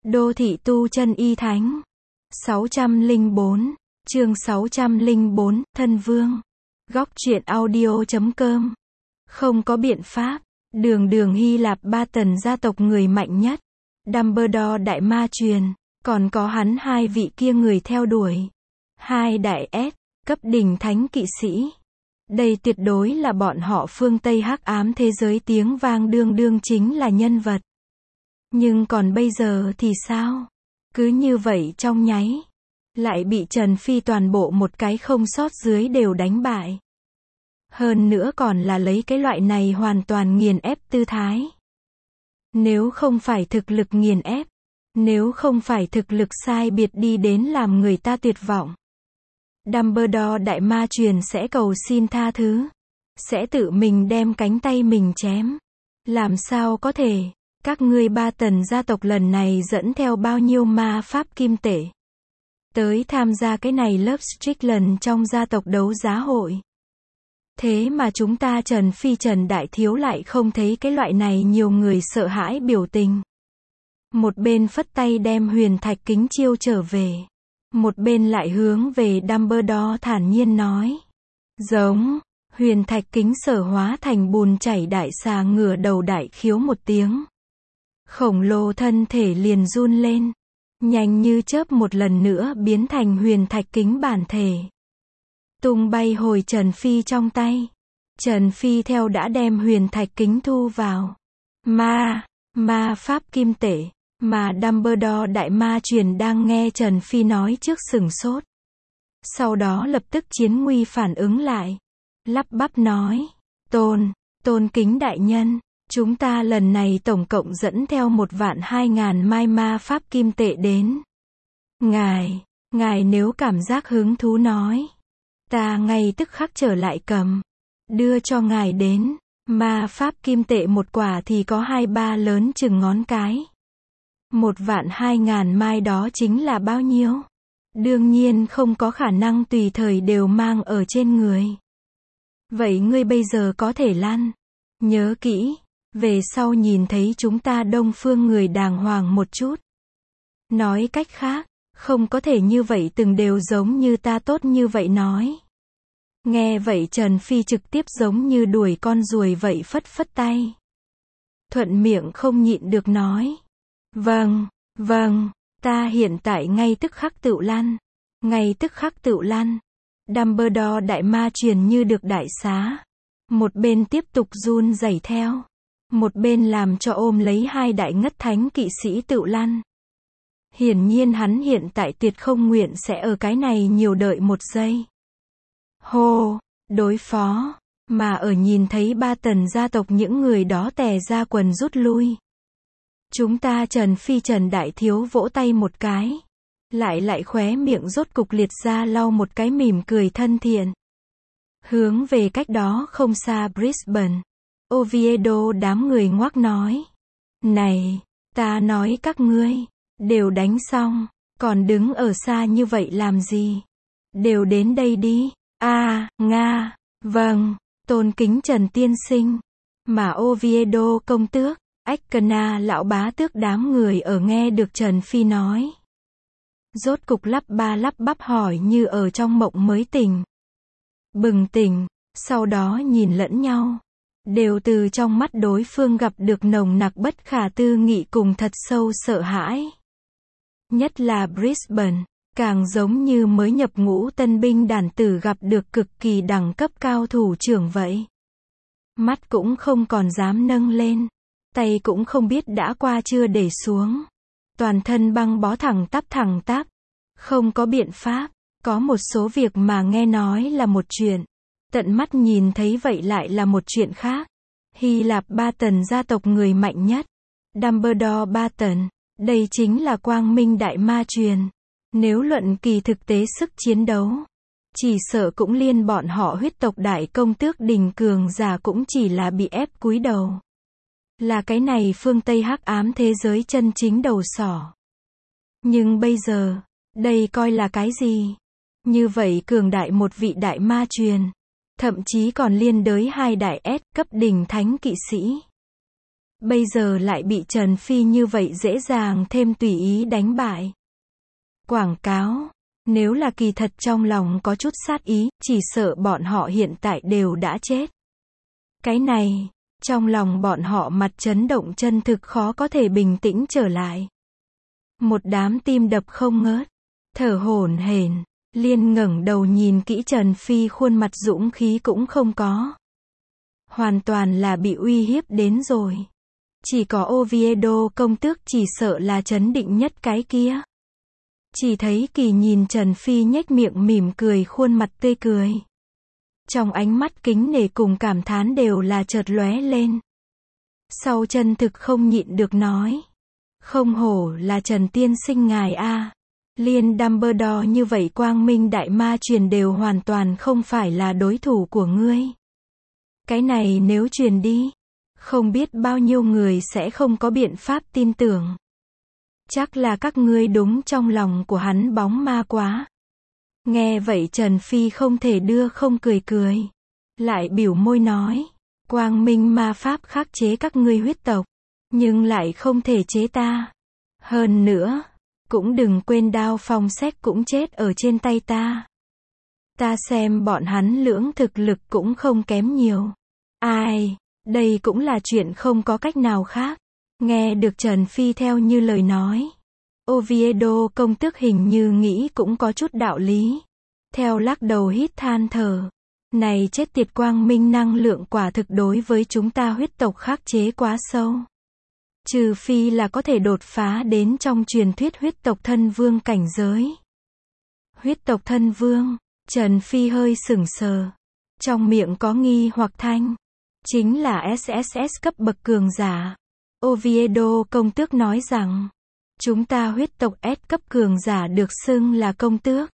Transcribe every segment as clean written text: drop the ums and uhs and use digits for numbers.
Đô thị tu chân y thánh. 604, chương 604, Thân Vương. Góc truyện audio.com. Không có biện pháp. Đường Hy Lạp ba tần gia tộc người mạnh nhất. Dumbledore đại ma truyền. Còn có hắn hai vị kia người theo đuổi. Hai đại S, cấp đỉnh thánh kỵ sĩ. Đây tuyệt đối là bọn họ phương Tây hắc ám thế giới tiếng vang đương chính là nhân vật. Nhưng còn bây giờ thì sao? Cứ như vậy trong nháy. Lại bị Trần Phi toàn bộ một cái không sót dưới đều đánh bại. Hơn nữa còn là lấy cái loại này hoàn toàn nghiền ép tư thái. Nếu không phải thực lực nghiền ép. Nếu không phải thực lực sai biệt đi đến làm người ta tuyệt vọng. Dumbledore đại ma truyền sẽ cầu xin tha thứ. Sẽ tự mình đem cánh tay mình chém. Làm sao có thể? Các ngươi ba tần gia tộc lần này dẫn theo bao nhiêu ma pháp kim tệ? Tới tham gia cái này lớp Strickland trong gia tộc đấu giá hội. Thế mà chúng ta Trần Phi Trần Đại Thiếu lại không thấy cái loại này nhiều người sợ hãi biểu tình. Một bên phất tay đem huyền thạch kính chiêu trở về. Một bên lại hướng về Dumbledore thản nhiên nói. Giống, huyền thạch kính sở hóa thành bùn chảy đại xà ngửa đầu đại khiếu một tiếng. Khổng lồ thân thể liền run lên. Nhanh như chớp một lần nữa biến thành huyền thạch kính bản thể. Tung bay hồi Trần Phi trong tay. Trần Phi theo đã đem huyền thạch kính thu vào. Ma pháp kim tệ. Mà Dumbledore đại ma truyền đang nghe Trần Phi nói trước sửng sốt. Sau đó lập tức chiến nguy phản ứng lại. Lắp bắp nói. Tôn kính đại nhân. Chúng ta lần này tổng cộng dẫn theo 1.200.000 mai ma pháp kim tệ đến. Ngài nếu cảm giác hứng thú nói. Ta ngay tức khắc trở lại cầm. Đưa cho ngài đến. Ma pháp kim tệ một quả thì có 2-3 lớn chừng ngón cái. 1.200.000 mai đó chính là bao nhiêu? Đương nhiên không có khả năng tùy thời đều mang ở trên người. Vậy ngươi bây giờ có thể lăn. Nhớ kỹ. Về sau nhìn thấy chúng ta Đông Phương người đàng hoàng một chút. Nói cách khác, không có thể như vậy từng đều giống như ta tốt như vậy nói. Nghe vậy Trần Phi trực tiếp giống như đuổi con ruồi vậy phất tay. Thuận miệng không nhịn được nói. Vâng, ta hiện tại ngay tức khắc tự lăn. Dumbledore đại ma truyền như được đại xá. Một bên tiếp tục run rẩy theo. Một bên làm cho ôm lấy hai đại ngất thánh kỵ sĩ tự lăn. Hiển nhiên hắn hiện tại tuyệt không nguyện sẽ ở cái này nhiều đợi một giây. Hô, đối phó. Mà ở nhìn thấy ba tần gia tộc những người đó tè ra quần rút lui. Chúng ta Trần Phi Trần Đại Thiếu vỗ tay một cái. Lại khóe miệng rốt cục liệt ra lau một cái mỉm cười thân thiện. Hướng về cách đó không xa Brisbane. Oviedo đám người ngoác nói. Này, ta nói các ngươi, đều đánh xong, còn đứng ở xa như vậy làm gì? Đều đến đây đi. Vâng, tôn kính Trần Tiên Sinh. Mà Oviedo công tước, Ekana lão bá tước đám người ở nghe được Trần Phi nói. Rốt cục lắp bắp hỏi như ở trong mộng mới tỉnh. Bừng tỉnh, sau đó nhìn lẫn nhau. Đều từ trong mắt đối phương gặp được nồng nặc bất khả tư nghị cùng thật sâu sợ hãi. Nhất là Brisbane, càng giống như mới nhập ngũ tân binh đàn tử gặp được cực kỳ đẳng cấp cao thủ trưởng vậy. Mắt cũng không còn dám nâng lên, tay cũng không biết đã qua chưa để xuống. Toàn thân băng bó thẳng tắp. Không có biện pháp, có một số việc mà nghe nói là một chuyện. Tận mắt nhìn thấy vậy lại là một chuyện khác. Hy Lạp ba tần gia tộc người mạnh nhất. Dumbledore ba tần. Đây chính là quang minh đại ma truyền. Nếu luận kỳ thực tế sức chiến đấu. Chỉ sợ cũng liên bọn họ huyết tộc đại công tước đình cường giả cũng chỉ là bị ép cúi đầu. Là cái này phương Tây hắc ám thế giới chân chính đầu sỏ. Nhưng bây giờ, đây coi là cái gì? Như vậy cường đại một vị đại ma truyền. Thậm chí còn liên đới hai đại S cấp đỉnh thánh kỵ sĩ. bây giờ lại bị Trần Phi như vậy dễ dàng thêm tùy ý đánh bại. Quảng cáo, nếu là kỳ thật trong lòng có chút sát ý, chỉ sợ bọn họ hiện tại đều đã chết. Cái này, trong lòng bọn họ mặt chấn động chân thực khó có thể bình tĩnh trở lại. Một đám tim đập không ngớt, thở hổn hển, Liên ngẩng đầu nhìn kỹ Trần Phi, khuôn mặt dũng khí cũng không có. Hoàn toàn là bị uy hiếp đến rồi. Chỉ có Oviedo công tước chỉ sợ là chấn định nhất cái kia. Chỉ thấy Kỳ nhìn Trần Phi nhếch miệng mỉm cười, khuôn mặt tươi cười. Trong ánh mắt kính nể cùng cảm thán đều là chợt lóe lên. Sau chân thực không nhịn được nói. Không hổ là Trần tiên sinh ngài a. Liên Dumbledore như vậy quang minh đại ma truyền đều hoàn toàn không phải là đối thủ của ngươi. Cái này nếu truyền đi, không biết bao nhiêu người sẽ không có biện pháp tin tưởng. Chắc là các ngươi đúng trong lòng của hắn bóng ma quá. Nghe vậy Trần Phi không thể đưa không cười cười. Lại biểu môi nói, quang minh ma pháp khắc chế các ngươi huyết tộc, nhưng lại không thể chế ta. Hơn nữa, cũng đừng quên đao phong sách cũng chết ở trên tay ta. Ta xem bọn hắn lưỡng thực lực cũng không kém nhiều. Ai, đây cũng là chuyện không có cách nào khác. Nghe được Trần Phi theo như lời nói, Oviedo công tước hình như nghĩ cũng có chút đạo lý. Theo lắc đầu hít than thở. Này chết tiệt, quang minh năng lượng quả thực đối với chúng ta huyết tộc khắc chế quá sâu. Trừ phi là có thể đột phá đến trong truyền thuyết huyết tộc thân vương cảnh giới. Huyết tộc thân vương, Trần Phi hơi sững sờ. Trong miệng có nghi hoặc thanh. Chính là SSS cấp bậc cường giả. Oviedo công tước nói rằng, chúng ta huyết tộc S cấp cường giả được xưng là công tước.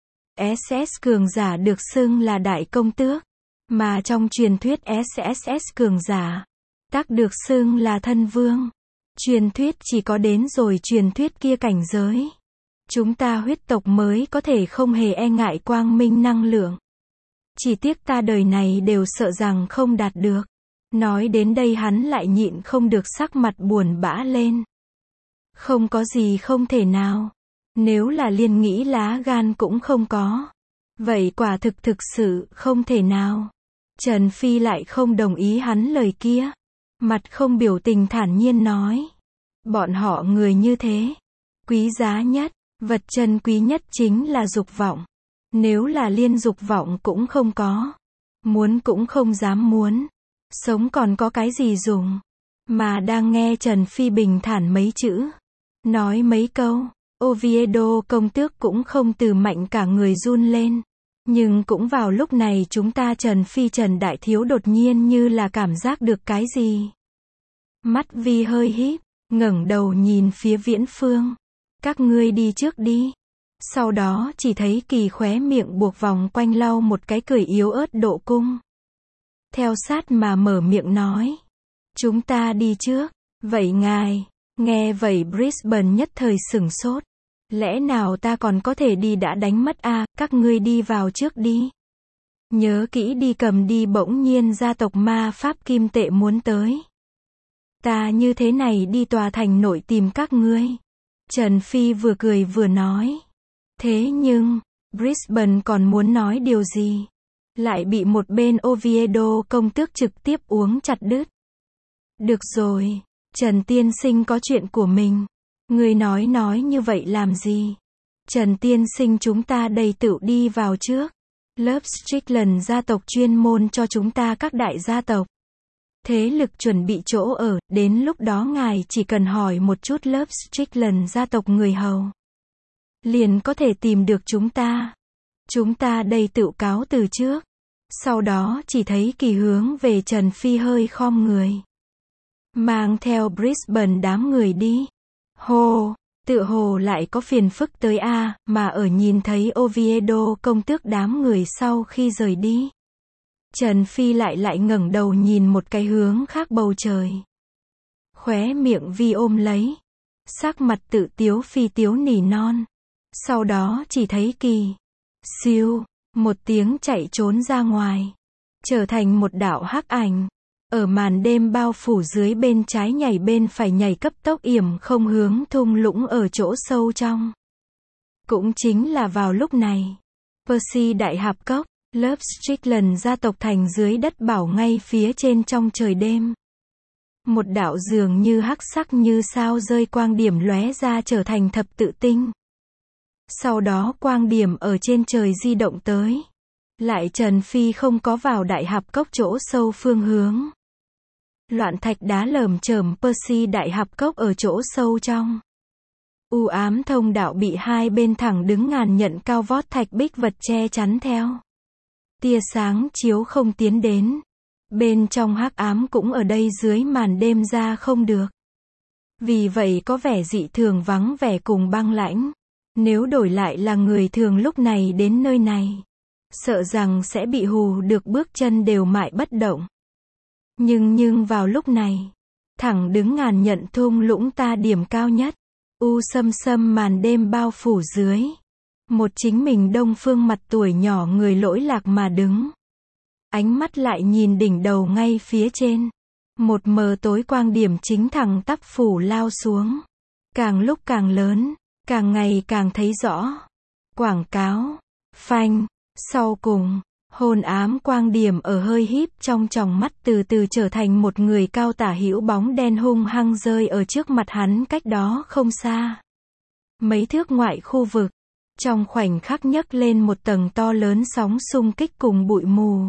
SS cường giả được xưng là đại công tước. Mà trong truyền thuyết SSS cường giả, tác được xưng là thân vương. Truyền thuyết chỉ có đến rồi truyền thuyết kia cảnh giới. Chúng ta huyết tộc mới có thể không hề e ngại quang minh năng lượng. Chỉ tiếc ta đời này đều sợ rằng không đạt được. Nói đến đây hắn lại nhịn không được sắc mặt buồn bã lên. Không có gì không thể nào. Nếu là Liên nghĩ lá gan cũng không có. Vậy quả thực sự không thể nào. Trần Phi lại không đồng ý hắn lời kia. Mặt không biểu tình thản nhiên nói. Bọn họ người như thế. Quý giá nhất, vật chân quý nhất chính là dục vọng. Nếu là Liên dục vọng cũng không có. Muốn cũng không dám muốn. Sống còn có cái gì dùng. Mà đang nghe Trần Phi bình thản mấy chữ. Nói mấy câu. Oviedo công tước cũng không từ mạnh cả người run lên. Nhưng cũng vào lúc này chúng ta Trần đại thiếu đột nhiên như là cảm giác được cái gì. Mắt Vi hơi híp, ngẩng đầu nhìn phía Viễn Phương. Các ngươi đi trước đi. Sau đó chỉ thấy Kỳ khóe miệng buộc vòng quanh lau một cái cười yếu ớt độ cung. Theo sát mà mở miệng nói. Chúng ta đi trước. Vậy ngài. Nghe vậy Brisbane nhất thời sửng sốt. Lẽ nào ta còn có thể đi đã đánh mất a, các ngươi đi vào trước đi. Nhớ kỹ đi cầm đi, bỗng nhiên gia tộc ma pháp kim tệ muốn tới. Ta như thế này đi tòa thành nội tìm các ngươi. Trần Phi vừa cười vừa nói. Thế nhưng, Brisbane còn muốn nói điều gì? Lại bị một bên Oviedo công tước trực tiếp uống chặt đứt. Được rồi, Trần tiên sinh có chuyện của mình. Người nói như vậy làm gì? Trần tiên sinh, chúng ta đây tự đi vào trước. Lớp Strickland gia tộc chuyên môn cho chúng ta các đại gia tộc. Thế lực chuẩn bị chỗ ở, đến lúc đó ngài chỉ cần hỏi một chút lớp Strickland gia tộc người hầu. Liền có thể tìm được chúng ta. Chúng ta đây tự cáo từ trước. Sau đó chỉ thấy Kỳ hướng về Trần Phi hơi khom người. Mang theo Brisbane đám người đi. Hồ, tựa hồ lại có phiền phức tới a, mà ở nhìn thấy Oviedo công tước đám người sau khi rời đi. Trần Phi lại ngẩng đầu nhìn một cái hướng khác bầu trời. Khóe miệng Vi ôm lấy. Sắc mặt tự tiếu phi tiếu nỉ non. Sau đó chỉ thấy Kỳ. Siêu, một tiếng chạy trốn ra ngoài. Trở thành một đạo hắc ảnh. Ở màn đêm bao phủ dưới bên trái nhảy bên phải nhảy cấp tốc yểm không hướng thung lũng ở chỗ sâu trong. Cũng chính là vào lúc này, Percy đại hạp cốc, lớp Strickland gia tộc thành dưới đất bảo ngay phía trên trong trời đêm. Một đạo dường như hắc sắc như sao rơi quang điểm lóe ra trở thành thập tự tinh. Sau đó quang điểm ở trên trời di động tới. Lại Trần Phi không có vào đại hạp cốc chỗ sâu phương hướng. Loạn thạch đá lởm chởm Percy đại hạp cốc ở chỗ sâu trong. U ám thông đạo bị hai bên thẳng đứng ngàn nhận cao vót thạch bích vật che chắn theo. Tia sáng chiếu không tiến đến. Bên trong hắc ám cũng ở đây dưới màn đêm ra không được. Vì vậy có vẻ dị thường vắng vẻ cùng băng lãnh. Nếu đổi lại là người thường lúc này đến nơi này, sợ rằng sẽ bị hù được bước chân đều mãi bất động. Nhưng vào lúc này, thẳng đứng ngàn nhận thung lũng ta điểm cao nhất, u sâm sâm màn đêm bao phủ dưới. Một chính mình đông phương mặt tuổi nhỏ người lỗi lạc mà đứng. Ánh mắt lại nhìn đỉnh đầu ngay phía trên. Một mờ tối quang điểm chính thẳng tắp phủ lao xuống. Càng lúc càng lớn, càng ngày càng thấy rõ. Quảng cáo, phanh, sau cùng, hồn ám quang điểm ở hơi híp trong tròng mắt từ từ trở thành một người cao tả hữu bóng đen hung hăng rơi ở trước mặt hắn cách đó không xa. Mấy thước ngoại khu vực, trong khoảnh khắc nhấc lên một tầng to lớn sóng xung kích cùng bụi mù.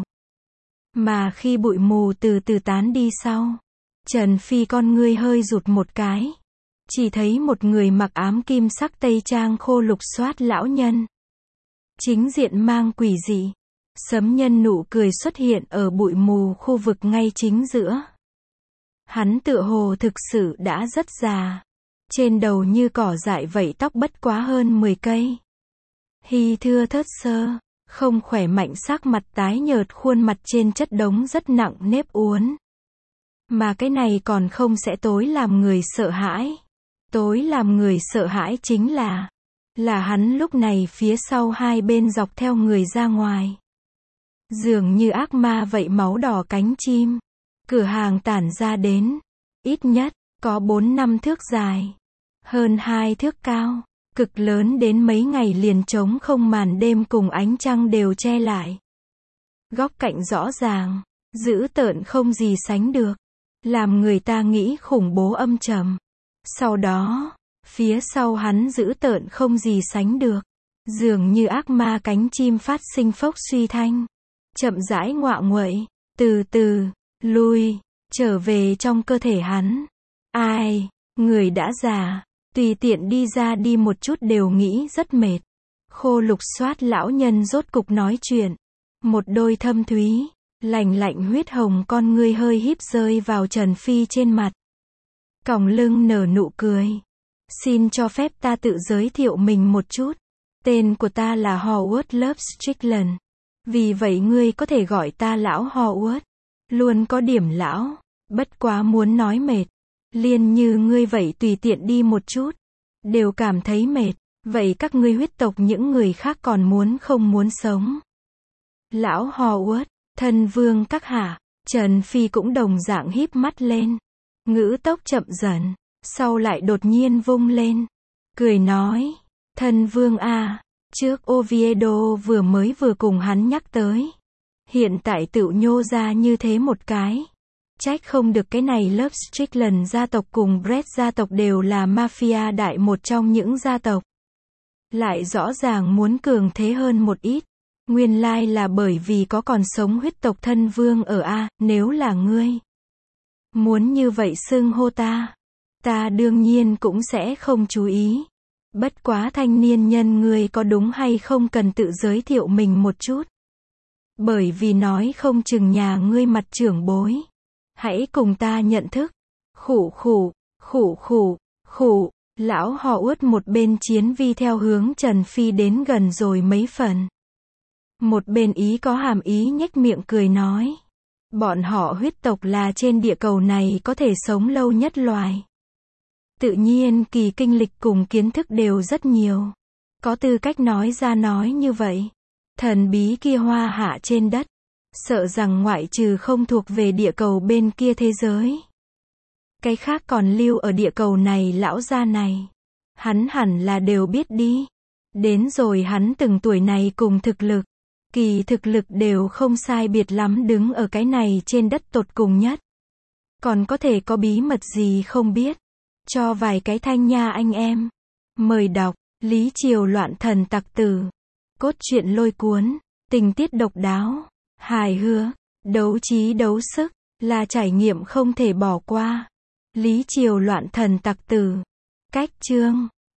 Mà khi bụi mù từ từ tán đi sau, Trần Phi con ngươi hơi rụt một cái. Chỉ thấy một người mặc ám kim sắc tây trang khô lục xoát lão nhân. Chính diện mang quỷ dị. Sấm nhân nụ cười xuất hiện ở bụi mù khu vực ngay chính giữa. Hắn tựa hồ thực sự đã rất già. Trên đầu như cỏ dại vậy tóc bất quá hơn 10 cây. Hy thưa thớt sơ, không khỏe mạnh sắc mặt tái nhợt khuôn mặt trên chất đống rất nặng nếp uốn. Mà cái này còn không sẽ tối làm người sợ hãi. Tối làm người sợ hãi chính là hắn lúc này phía sau hai bên dọc theo người ra ngoài. Dường như ác ma vậy máu đỏ cánh chim. Cửa hàng tản ra đến, ít nhất, có 4-5 thước dài. Hơn 2 thước cao, cực lớn đến mấy ngày liền trống không màn đêm cùng ánh trăng đều che lại. Góc cạnh rõ ràng, dữ tợn không gì sánh được. Làm người ta nghĩ khủng bố âm trầm. Sau đó, phía sau hắn dữ tợn không gì sánh được. Dường như ác ma cánh chim phát sinh phốc suy thanh. Chậm rãi ngoạ nguậy, từ từ, lui, trở về trong cơ thể hắn. Ai, người đã già, tùy tiện đi ra đi một chút đều nghĩ rất mệt. Khô lục xoát lão nhân rốt cục nói chuyện. Một đôi thâm thúy, lạnh lạnh huyết hồng con ngươi hơi híp rơi vào Trần Phi trên mặt. Còng lưng nở nụ cười. Xin cho phép ta tự giới thiệu mình một chút. Tên của ta là Howard Love Strickland. Vì vậy ngươi có thể gọi ta lão Howard. Luôn có điểm lão, bất quá muốn nói mệt. Liền như ngươi vậy tùy tiện đi một chút, đều cảm thấy mệt. Vậy các ngươi huyết tộc những người khác còn muốn không muốn sống? Lão Howard, thân vương các hạ. Trần Phi cũng đồng dạng híp mắt lên. Ngữ tốc chậm dần, sau lại đột nhiên vung lên. Cười nói, thân vương a, trước Oviedo vừa cùng hắn nhắc tới. Hiện tại tự nhô ra như thế một cái. Trách không được cái này lớp Strickland gia tộc cùng Brett gia tộc đều là mafia đại một trong những gia tộc. Lại rõ ràng muốn cường thế hơn một ít. Nguyên lai là bởi vì có còn sống huyết tộc thân vương ở A, nếu là ngươi muốn như vậy xưng hô ta đương nhiên cũng sẽ không chú ý. Bất quá thanh niên nhân ngươi có đúng hay không cần tự giới thiệu mình một chút. Bởi vì nói không chừng nhà ngươi mặt trưởng bối. Hãy cùng ta nhận thức. Khủ. Lão họ uất một bên chiến vi theo hướng Trần Phi đến gần rồi mấy phần. Một bên ý có hàm ý nhếch miệng cười nói. Bọn họ huyết tộc là trên địa cầu này có thể sống lâu nhất loài. Tự nhiên kỳ kinh lịch cùng kiến thức đều rất nhiều. Có tư cách nói ra nói như vậy. Thần bí kia hoa hạ trên đất. Sợ rằng ngoại trừ không thuộc về địa cầu bên kia thế giới, cái khác còn lưu ở địa cầu này lão gia này. Hắn hẳn là đều biết đi. Đến rồi hắn từng tuổi này cùng thực lực, kỳ thực lực đều không sai biệt lắm đứng ở cái này trên đất tột cùng nhất. Còn có thể có bí mật gì không biết. Cho vài cái thanh nha anh em. Mời đọc, Lý Triều loạn thần tặc tử. Cốt truyện lôi cuốn, tình tiết độc đáo, hài hước, đấu trí đấu sức, là trải nghiệm không thể bỏ qua. Lý Triều loạn thần tặc tử. Cách chương